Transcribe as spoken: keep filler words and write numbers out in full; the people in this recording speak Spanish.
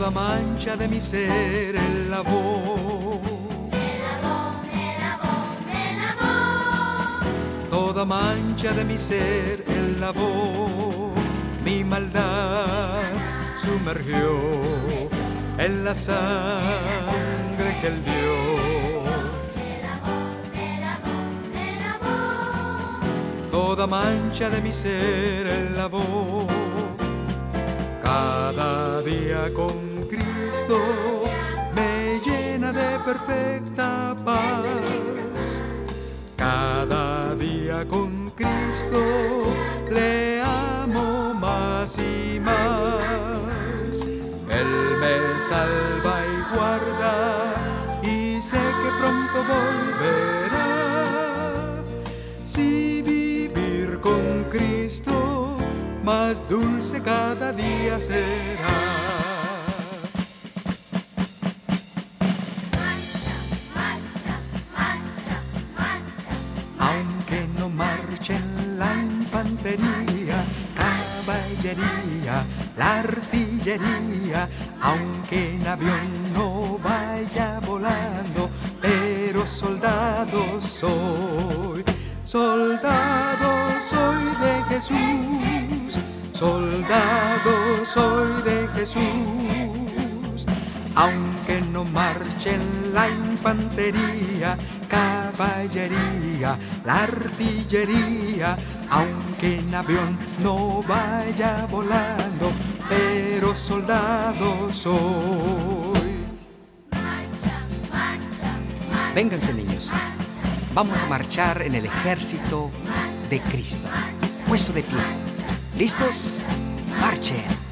toda mancha de mi ser Él lavó. Me lavó, me lavó, me lavó. Toda mancha de mi ser Él lavó. Mi maldad sumergió en la sangre que Él dio. Me lavó, me lavó, me lavó. Toda mancha de mi ser Él lavó. Cada día con Cristo me llena de perfecta paz. Cada día con Cristo le amo más y más. Él me salva y guarda y sé que pronto volverá. Si vivir con Cristo más dulce cada día será. Marcha, marcha, marcha, marcha. Aunque no marche en la infantería, caballería, la artillería, aunque en avión no vaya volando, pero soldado soy, soldado soy de Jesús, soldado soy de Jesús. Aunque no marche en la infantería, caballería, la artillería, aunque en avión no vaya volando, pero soldado soy. Marcha, marcha, marcha. Vénganse, niños. Vamos a marchar en el ejército de Cristo. Puesto de pie. ¿Listos? Marchen.